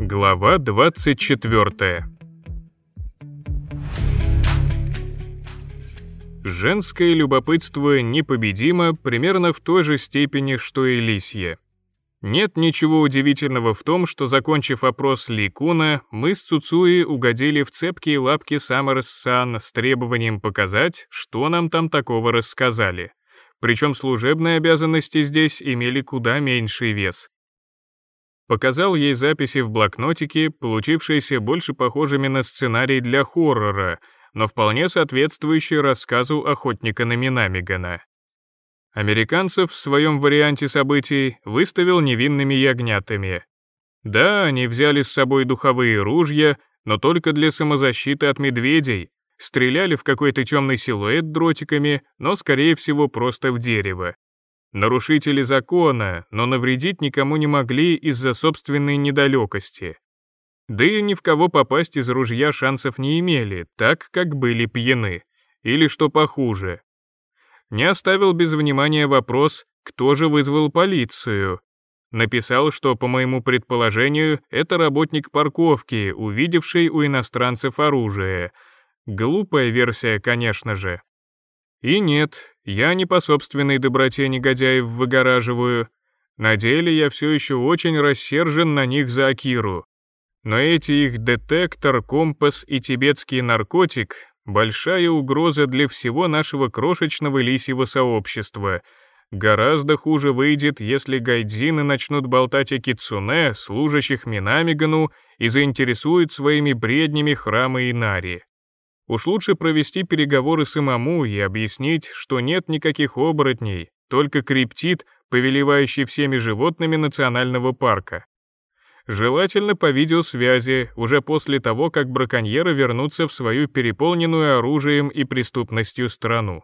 Глава 24. Женское любопытство непобедимо примерно в той же степени, что и лисье. Нет ничего удивительного в том, что, закончив опрос Ли Куна, мы с Цуцуи угодили в цепкие лапки Саммерс-сан с требованием показать, что нам там такого рассказали. Причем служебные обязанности здесь имели куда меньший вес. Показал ей записи в блокнотике, получившиеся больше похожими на сценарий для хоррора, но вполне соответствующие рассказу охотника на Минамигана. Американцев в своем варианте событий выставил невинными ягнятами. Да, они взяли с собой духовые ружья, но только для самозащиты от медведей, стреляли в какой-то темный силуэт дротиками, но, скорее всего, просто в дерево. Нарушители закона, но навредить никому не могли из-за собственной недалекости. Да и ни в кого попасть из ружья шансов не имели, так как были пьяны. Или что похуже. Не оставил без внимания вопрос, кто же вызвал полицию. Написал, что, по моему предположению, это работник парковки, увидевший у иностранцев оружие. Глупая версия, конечно же. И нет, я не по собственной доброте негодяев выгораживаю. На деле я все еще очень рассержен на них за Акиру. Но эти их детектор, компас и тибетский наркотик — большая угроза для всего нашего крошечного лисьего сообщества. Гораздо хуже выйдет, если гайдзины начнут болтать о кицуне, служащих Минамигану, и заинтересуют своими бреднями храмы Инари. Уж лучше провести переговоры самому и объяснить, что нет никаких оборотней, только криптид, повелевающий всеми животными национального парка. Желательно по видеосвязи, уже после того, как браконьеры вернутся в свою переполненную оружием и преступностью страну.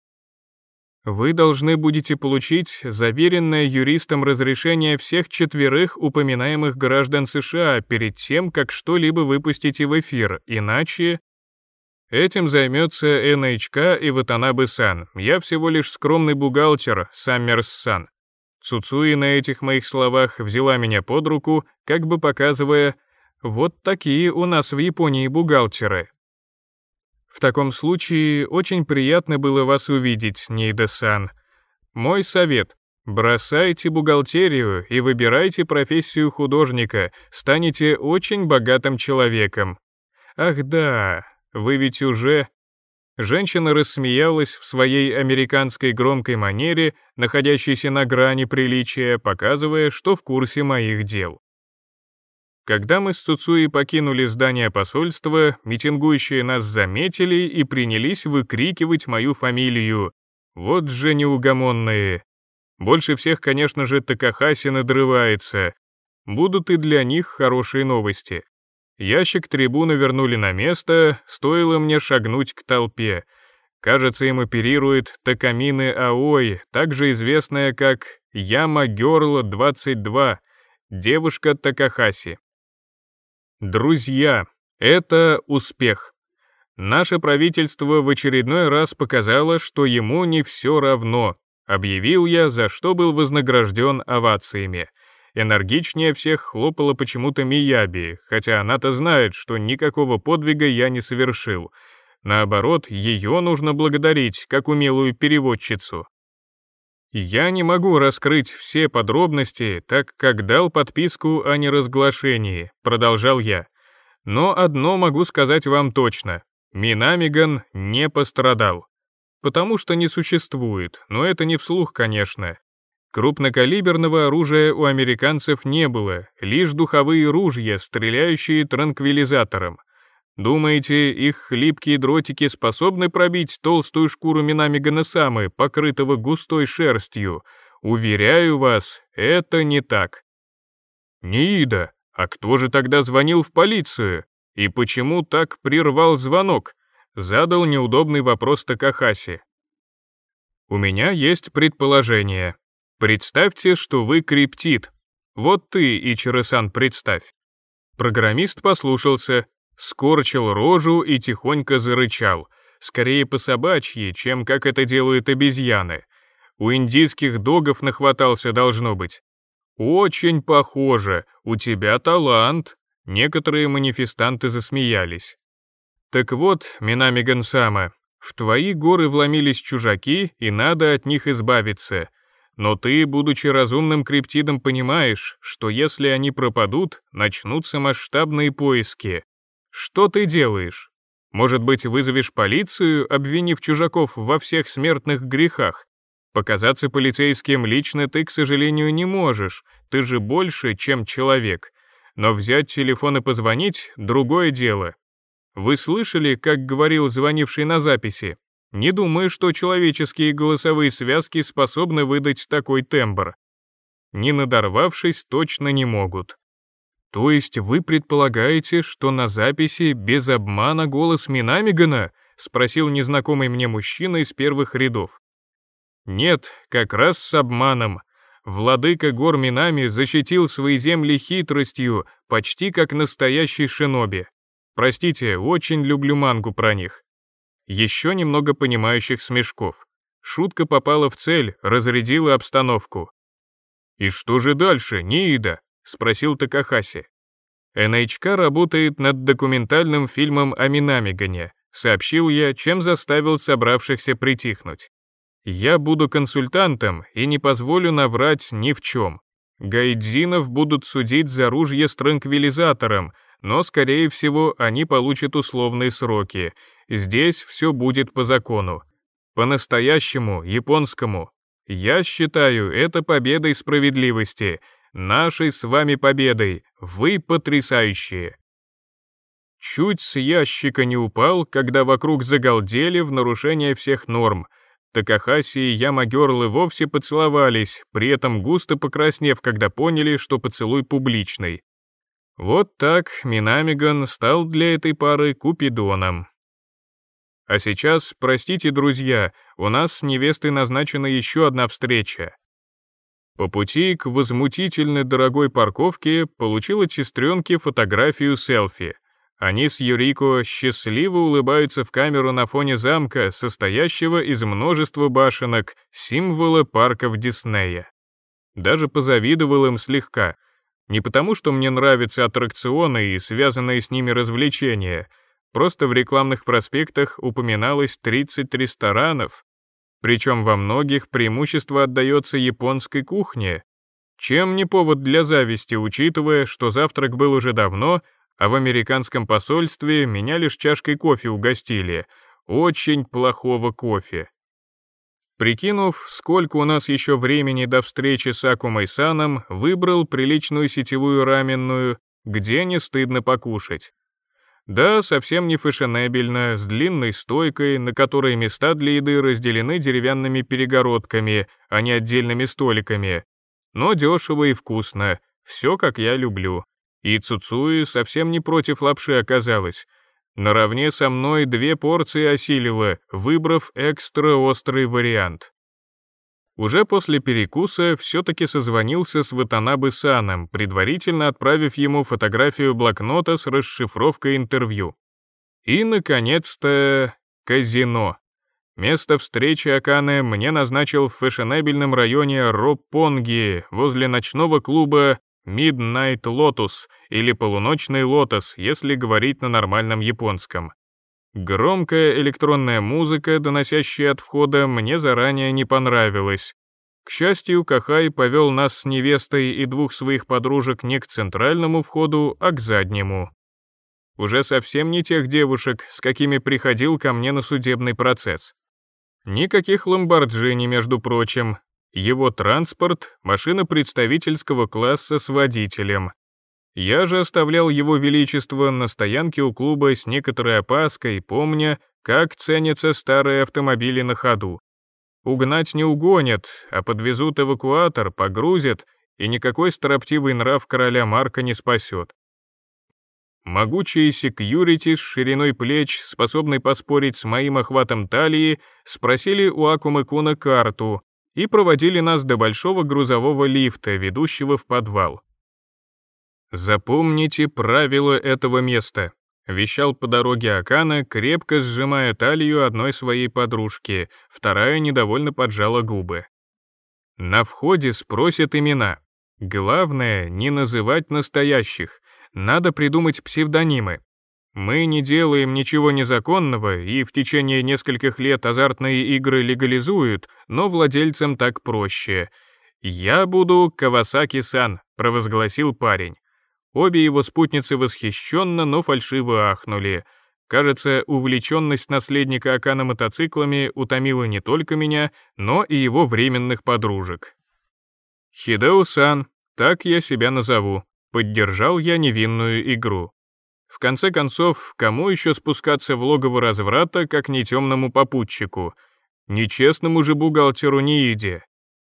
Вы должны будете получить заверенное юристом разрешение всех 4 упоминаемых граждан США перед тем, как что-либо выпустите в эфир, иначе... Этим займется НХК и Ватанабе-сан. Я всего лишь скромный бухгалтер, Саммерс-сан. Цуцуи на этих моих словах взяла меня под руку, как бы показывая, вот такие у нас в Японии бухгалтеры. В таком случае очень приятно было вас увидеть, Ниида-сан. Мой совет: бросайте бухгалтерию и выбирайте профессию художника, станете очень богатым человеком. Ах да, вы ведь уже... Женщина рассмеялась в своей американской громкой манере, находящейся на грани приличия, показывая, что в курсе моих дел. Когда мы с Цуцуи покинули здание посольства, митингующие нас заметили и принялись выкрикивать мою фамилию. Вот же неугомонные. Больше всех, конечно же, Такахаси надрывается. Будут и для них хорошие новости. Ящик трибуны вернули на место, стоило мне шагнуть к толпе. Кажется, им оперирует Такамины Аой, также известная как Яма Гёрл 22, девушка Такахаси. Друзья, это успех. Наше правительство в очередной раз показало, что ему не все равно, объявил я, за что был вознагражден овациями. Энергичнее всех хлопала почему-то Мияби, хотя она-то знает, что никакого подвига я не совершил. Наоборот, ее нужно благодарить, как умелую переводчицу. Я не могу раскрыть все подробности, так как дал подписку о неразглашении, продолжал я. Но одно могу сказать вам точно: Минамиган не пострадал. Потому что не существует, но это не вслух, конечно. Крупнокалиберного оружия у американцев не было, лишь духовые ружья, стреляющие транквилизатором. Думаете, их хлипкие дротики способны пробить толстую шкуру Минамигана-самы, покрытого густой шерстью? Уверяю вас, это не так. Ниида, а кто же тогда звонил в полицию? И почему так прервал звонок? Задал неудобный вопрос Такахаси. У меня есть предположение. Представьте, что вы криптид. Вот ты, Ичиро-сан, представь. Программист послушался, скорчил рожу и тихонько зарычал, скорее по-собачьи, чем как это делают обезьяны. У индийских догов нахватался, должно быть. Очень похоже, у тебя талант. Некоторые манифестанты засмеялись. Так вот, Минамиган-сама, в твои горы вломились чужаки, и надо от них избавиться. Но ты, будучи разумным криптидом, понимаешь, что если они пропадут, начнутся масштабные поиски. Что ты делаешь? Может быть, вызовешь полицию, обвинив чужаков во всех смертных грехах? Показаться полицейским лично ты, к сожалению, не можешь, ты же больше, чем человек. Но взять телефон и позвонить — другое дело. Вы слышали, как говорил звонивший на записи? Не думаю, что человеческие голосовые связки способны выдать такой тембр. Не надорвавшись, точно не могут. То есть вы предполагаете, что на записи без обмана голос Минамигана? Спросил незнакомый мне мужчина из первых рядов. Нет, как раз с обманом. Владыка гор Минами защитил свои земли хитростью, почти как настоящий шиноби. Простите, очень люблю мангу про них. Еще немного понимающих смешков. Шутка попала в цель, разрядила обстановку. «И что же дальше, Ниида?» — спросил Такахаси. «НХК работает над документальным фильмом о Минамигане», — сообщил я, чем заставил собравшихся притихнуть. «Я буду консультантом и не позволю наврать ни в чем. Гайдзинов будут судить за ружье с транквилизатором, но, скорее всего, они получат условные сроки. Здесь все будет по закону. По-настоящему, японскому. Я считаю это победой справедливости, нашей с вами победой. Вы потрясающие». Чуть с ящика не упал, когда вокруг загалдели в нарушение всех норм. Такахаси и Ямагёрлы вовсе поцеловались, при этом густо покраснев, когда поняли, что поцелуй публичный. Вот так Минамиган стал для этой пары Купидоном. А сейчас, простите, друзья, у нас с невестой назначена еще одна встреча. По пути к возмутительно дорогой парковке получил от сестренки фотографию селфи. Они с Юрико счастливо улыбаются в камеру на фоне замка, состоящего из множества башенок, символа парков Диснея. Даже позавидовал им слегка. Не потому, что мне нравятся аттракционы и связанные с ними развлечения, просто в рекламных проспектах упоминалось 30 ресторанов, причем во многих преимущество отдается японской кухне. Чем не повод для зависти, учитывая, что завтрак был уже давно, а в американском посольстве меня лишь чашкой кофе угостили. Очень плохого кофе. Прикинув, сколько у нас еще времени до встречи с Акумой-саном, выбрал приличную сетевую раменную, где не стыдно покушать. Да, совсем не фешенебельно, с длинной стойкой, на которой места для еды разделены деревянными перегородками, а не отдельными столиками. Но дешево и вкусно, все как я люблю. И Цуцуи совсем не против лапши оказалась. Наравне со мной 2 порции осилила, выбрав экстра острый вариант. Уже после перекуса все-таки созвонился с Ватанабе-саном, предварительно отправив ему фотографию блокнота с расшифровкой интервью. И, наконец-то, казино. Место встречи Акане мне назначил в фешенебельном районе Роппонги, возле ночного клуба Midnight Lotus или Полуночный лотос, если говорить на нормальном японском. Громкая электронная музыка, доносящая от входа, мне заранее не понравилась. К счастью, Кахай повел нас с невестой и 2 своих подружек не к центральному входу, а к заднему. Уже совсем не тех девушек, с какими приходил ко мне на судебный процесс. Никаких ламборджини, между прочим. Его транспорт — машина представительского класса с водителем. Я же оставлял его величество на стоянке у клуба с некоторой опаской, помня, как ценятся старые автомобили на ходу. Угнать не угонят, а подвезут эвакуатор, погрузят, и никакой строптивый нрав короля Марка не спасет. Могучий секьюрити с шириной плеч, способный поспорить с моим охватом талии, спросили у Акумы-куна карту и проводили нас до большого грузового лифта, ведущего в подвал. «Запомните правила этого места», — вещал по дороге Акана, крепко сжимая талию одной своей подружки, вторая недовольно поджала губы. «На входе спросят имена. Главное, не называть настоящих. надо придумать псевдонимы. Мы не делаем ничего незаконного, и в течение нескольких лет азартные игры легализуют, но владельцам так проще. «Я буду Кавасаки-сан», — провозгласил парень. Обе его спутницы восхищенно, но фальшиво ахнули. Кажется, увлеченность наследника Акана мотоциклами утомила не только меня, но и его временных подружек. «Хидео-сан, так я себя назову», — поддержал я невинную игру. В конце концов, кому еще спускаться в логово разврата, как не темному попутчику? Нечестному же бухгалтеру Нииде.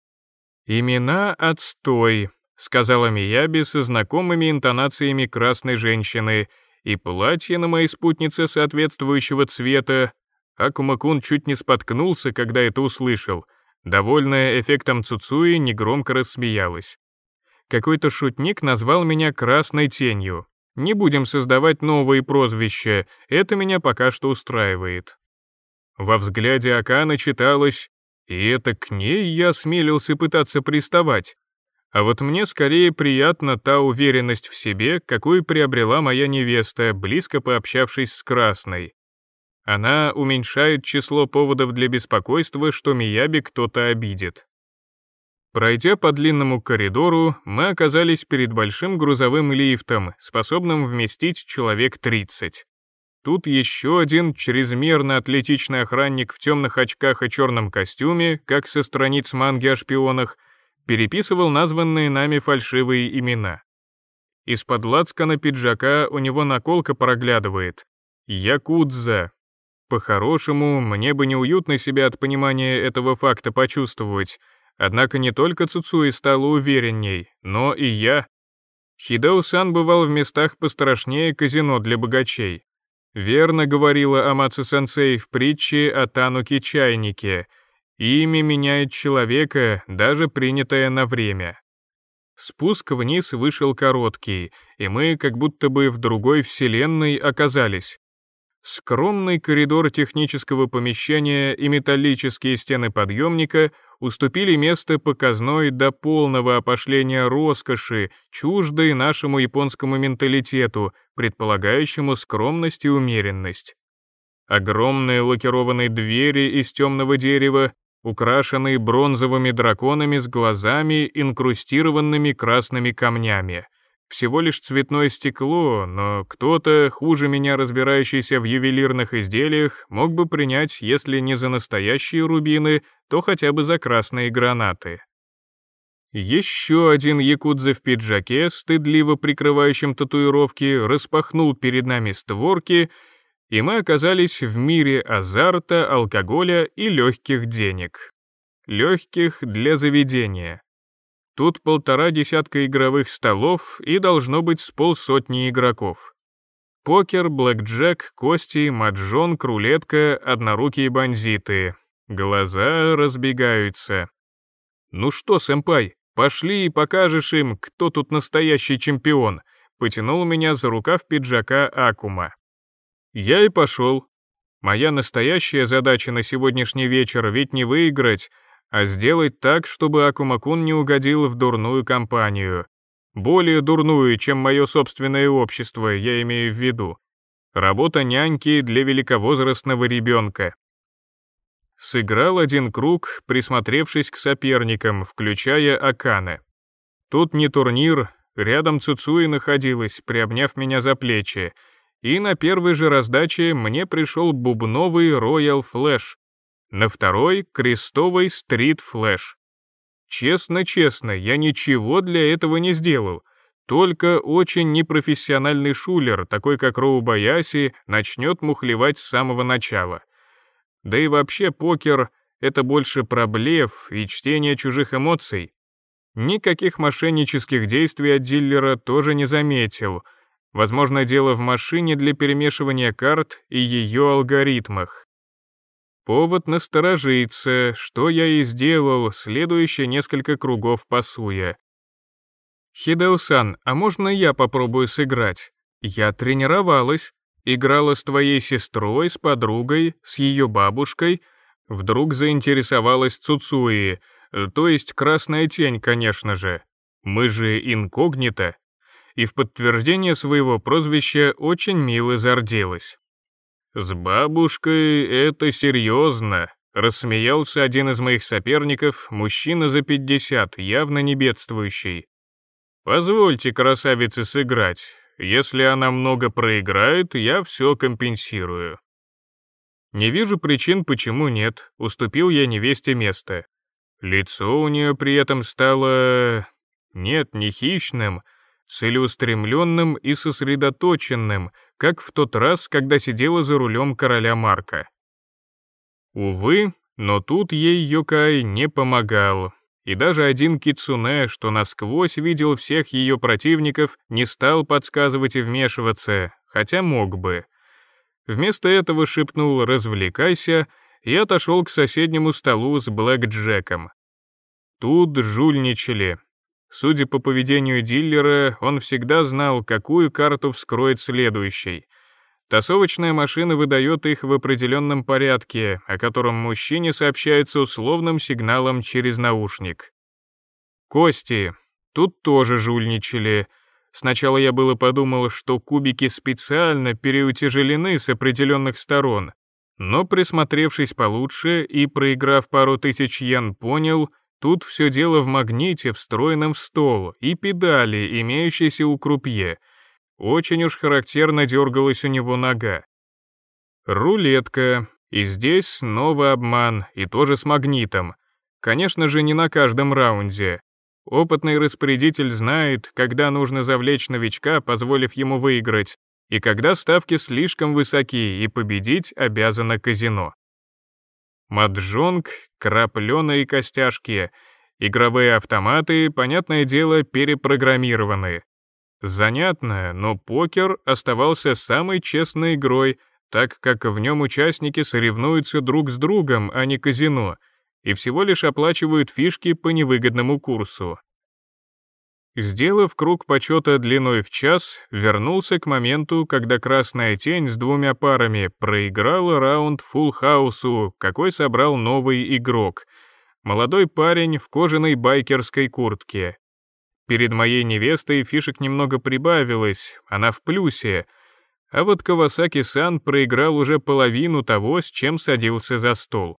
«Имена отстой», — сказала Мияби со знакомыми интонациями красной женщины, и платье на моей спутнице соответствующего цвета. Акума-кун чуть не споткнулся, когда это услышал. Довольная эффектом Цуцуи негромко рассмеялась. Какой-то шутник назвал меня красной тенью. Не будем создавать новые прозвища, это меня пока что устраивает. Во взгляде Акана читалось: и это к ней я осмелился пытаться приставать. А вот мне скорее приятна та уверенность в себе, какую приобрела моя невеста, близко пообщавшись с Красной. Она уменьшает число поводов для беспокойства, что Мияби кто-то обидит. Пройдя по длинному коридору, мы оказались перед большим грузовым лифтом, способным вместить человек 30. Тут еще один чрезмерно атлетичный охранник в темных очках и черном костюме, как со страниц манги о шпионах, переписывал названные нами фальшивые имена. Из-под лацкана пиджака у него наколка проглядывает. Якудза. По-хорошему, мне бы неуютно себя от понимания этого факта почувствовать, однако не только Цуцуи стала уверенней, но и я. Хидео-сан бывал в местах пострашнее казино для богачей. Верно говорила Амацу-сенсей в притче о Тануки-чайнике. Имя меняет человека, даже принятое на время. Спуск вниз вышел короткий, и мы как будто бы в другой вселенной оказались. Скромный коридор технического помещения и металлические стены подъемника уступили место показной до полного опошления роскоши, чуждой нашему японскому менталитету, предполагающему скромность и умеренность. Огромные лакированные двери из темного дерева, украшенные бронзовыми драконами с глазами, инкрустированными красными камнями. Всего лишь цветное стекло, но кто-то, хуже меня разбирающийся в ювелирных изделиях, мог бы принять, если не за настоящие рубины, то хотя бы за красные гранаты. Еще один якудза в пиджаке, стыдливо прикрывающим татуировки, распахнул перед нами створки, и мы оказались в мире азарта, алкоголя и легких денег. Легких для заведения. Тут 1,5 десятка игровых столов и должно быть с полсотни игроков. Покер, блэкджек, кости, маджонг, рулетка, однорукие бандиты. Глаза разбегаются. «Ну что, сэмпай, пошли и покажешь им, кто тут настоящий чемпион», потянул меня за рукав пиджака Акума. Я и пошел. Моя настоящая задача на сегодняшний вечер ведь не выиграть, а сделать так, чтобы Акума-кун не угодил в дурную компанию. Более дурную, чем мое собственное общество, я имею в виду. Работа няньки для великовозрастного ребенка. Сыграл один круг, присмотревшись к соперникам, включая Акана. Тут не турнир, рядом Цуцуи находилась, приобняв меня за плечи, и на первой же раздаче мне пришел бубновый Royal Flash, на второй — крестовый Street Flash. Честно-честно, я ничего для этого не сделал, только очень непрофессиональный шулер, такой как Роу Баяси, начнет мухлевать с самого начала. Да и вообще покер — это больше про блеф и чтение чужих эмоций. Никаких мошеннических действий от дилера тоже не заметил. Возможно, дело в машине для перемешивания карт и ее алгоритмах. Повод насторожиться, что я и сделал, следующие несколько кругов пасуя. «Хидео-сан, а можно я попробую сыграть? Я тренировалась, играла с твоей сестрой, с подругой, с ее бабушкой». Вдруг заинтересовалась Цуцуи, то есть красная тень, конечно же. Мы же инкогнито. и в подтверждение своего прозвища очень мило зарделась. «С бабушкой это серьезно», — рассмеялся один из моих соперников, мужчина за 50, явно не бедствующий. «Позвольте красавице сыграть. Если она много проиграет, я все компенсирую». Не вижу причин, почему нет, уступил я невесте место. Лицо у нее при этом стало... нет, не хищным, целеустремленным и сосредоточенным, как в тот раз, когда сидела за рулем короля Марка. Увы, но тут ей Йокай не помогал, и даже один кицунэ, что насквозь видел всех ее противников, не стал подсказывать и вмешиваться, хотя мог бы. Вместо этого шепнул «развлекайся» и отошел к соседнему столу с блэкджеком. Тут жульничали. Судя по поведению дилера, он всегда знал, какую карту вскроет следующей. Тасовочная машина выдает их в определенном порядке, о котором мужчине сообщается условным сигналом через наушник. Кости. Тут тоже жульничали. Сначала я было подумал, что кубики специально переутяжелены с определенных сторон, но присмотревшись получше и проиграв пару тысяч йен, понял, тут все дело в магните, встроенном в стол, и педали, имеющейся у крупье. Очень уж характерно дергалась у него нога. Рулетка. И здесь снова обман, и тоже с магнитом. Конечно же, не на каждом раунде. Опытный распорядитель знает, когда нужно завлечь новичка, позволив ему выиграть, и когда ставки слишком высоки, и победить обязано казино. Маджонг, крапленые костяшки, игровые автоматы, понятное дело, перепрограммированы. Занятно, но покер оставался самой честной игрой, так как в нем участники соревнуются друг с другом, а не казино, и всего лишь оплачивают фишки по невыгодному курсу. Сделав круг почета длиной в час, вернулся к моменту, когда красная тень с двумя парами проиграла раунд фулл-хаусу, какой собрал новый игрок. Молодой парень в кожаной байкерской куртке. Перед моей невестой фишек немного прибавилось, она в плюсе, а вот Кавасаки-сан проиграл уже половину того, с чем садился за стол.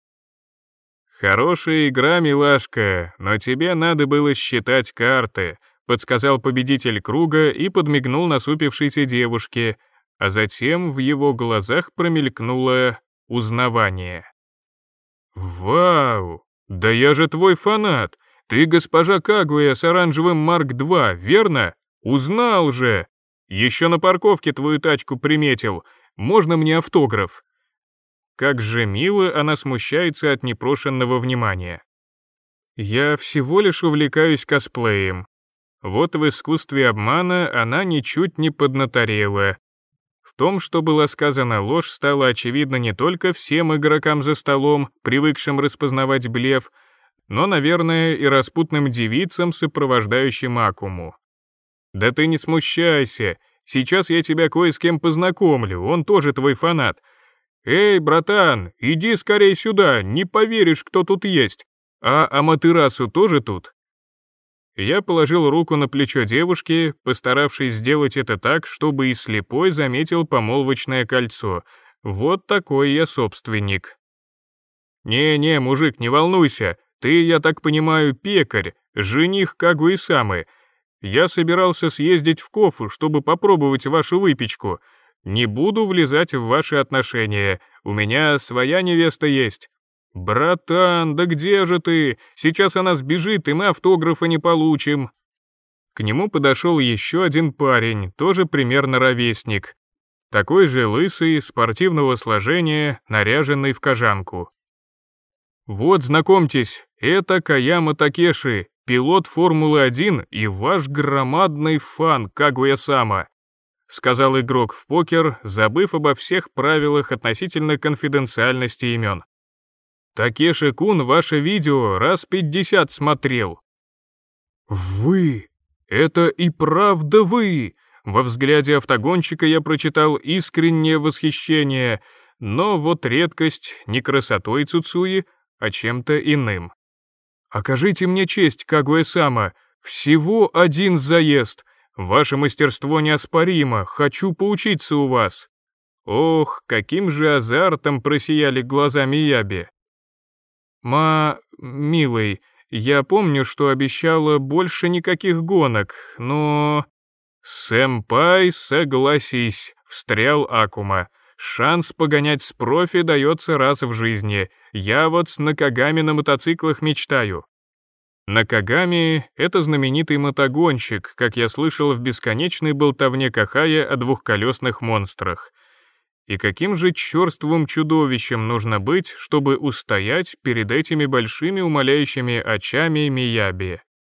«Хорошая игра, милашка, но тебе надо было считать карты», подсказал победитель круга и подмигнул насупившейся девушке, а затем в его глазах промелькнуло узнавание. «Вау! Да я же твой фанат! Ты госпожа Кагуя с оранжевым Марк-2, верно? Узнал же! Еще на парковке твою тачку приметил. Можно мне автограф?» Как же мило она смущается от непрошенного внимания. Я всего лишь увлекаюсь косплеем. Вот в искусстве обмана она ничуть не поднаторела. В том, что была сказана ложь, стало очевидно не только всем игрокам за столом, привыкшим распознавать блеф, но, наверное, и распутным девицам, сопровождающим Акуму. «Да ты не смущайся, сейчас я тебя кое с кем познакомлю, он тоже твой фанат. «Эй, братан, иди скорей сюда, не поверишь, кто тут есть. А Аматерасу тоже тут?» Я положил руку на плечо девушки, постаравшись сделать это так, чтобы и слепой заметил помолвочное кольцо. Вот такой я собственник. «Не-не, мужик, не волнуйся, ты, я так понимаю, пекарь, жених Кагуи-самы. Я собирался съездить в Кофу, чтобы попробовать вашу выпечку. Не буду влезать в ваши отношения, у меня своя невеста есть». «Братан, да где же ты? Сейчас она сбежит, и мы автографа не получим». К нему подошел еще один парень, тоже примерно ровесник. Такой же лысый, спортивного сложения, наряженный в кожанку. «Вот, знакомьтесь, это Каяма Такеши, пилот Формулы-1 и ваш громадный фан Кагуя-сама», сказал игрок в покер, забыв обо всех правилах относительно конфиденциальности имен. «Такеши-кун ваше видео раз 50 смотрел». «Вы? Это и правда вы?» Во взгляде автогонщика я прочитал искреннее восхищение, но вот редкость не красотой Цуцуи, а чем-то иным. «Окажите мне честь, Кагуэ-сама, всего один заезд. Ваше мастерство неоспоримо, хочу поучиться у вас». Ох, каким же азартом просияли глаза Мияби. Милый, я помню, что обещала больше никаких гонок, но...» «Сэмпай, согласись», — встрял Акума. «Шанс погонять с профи дается раз в жизни. Я вот с Накагами на мотоциклах мечтаю». Накагами — это знаменитый мотогонщик, как я слышал в бесконечной болтовне Кахая о двухколесных монстрах. И каким же черствым чудовищем нужно быть, чтобы устоять перед этими большими умоляющими очами Мияби?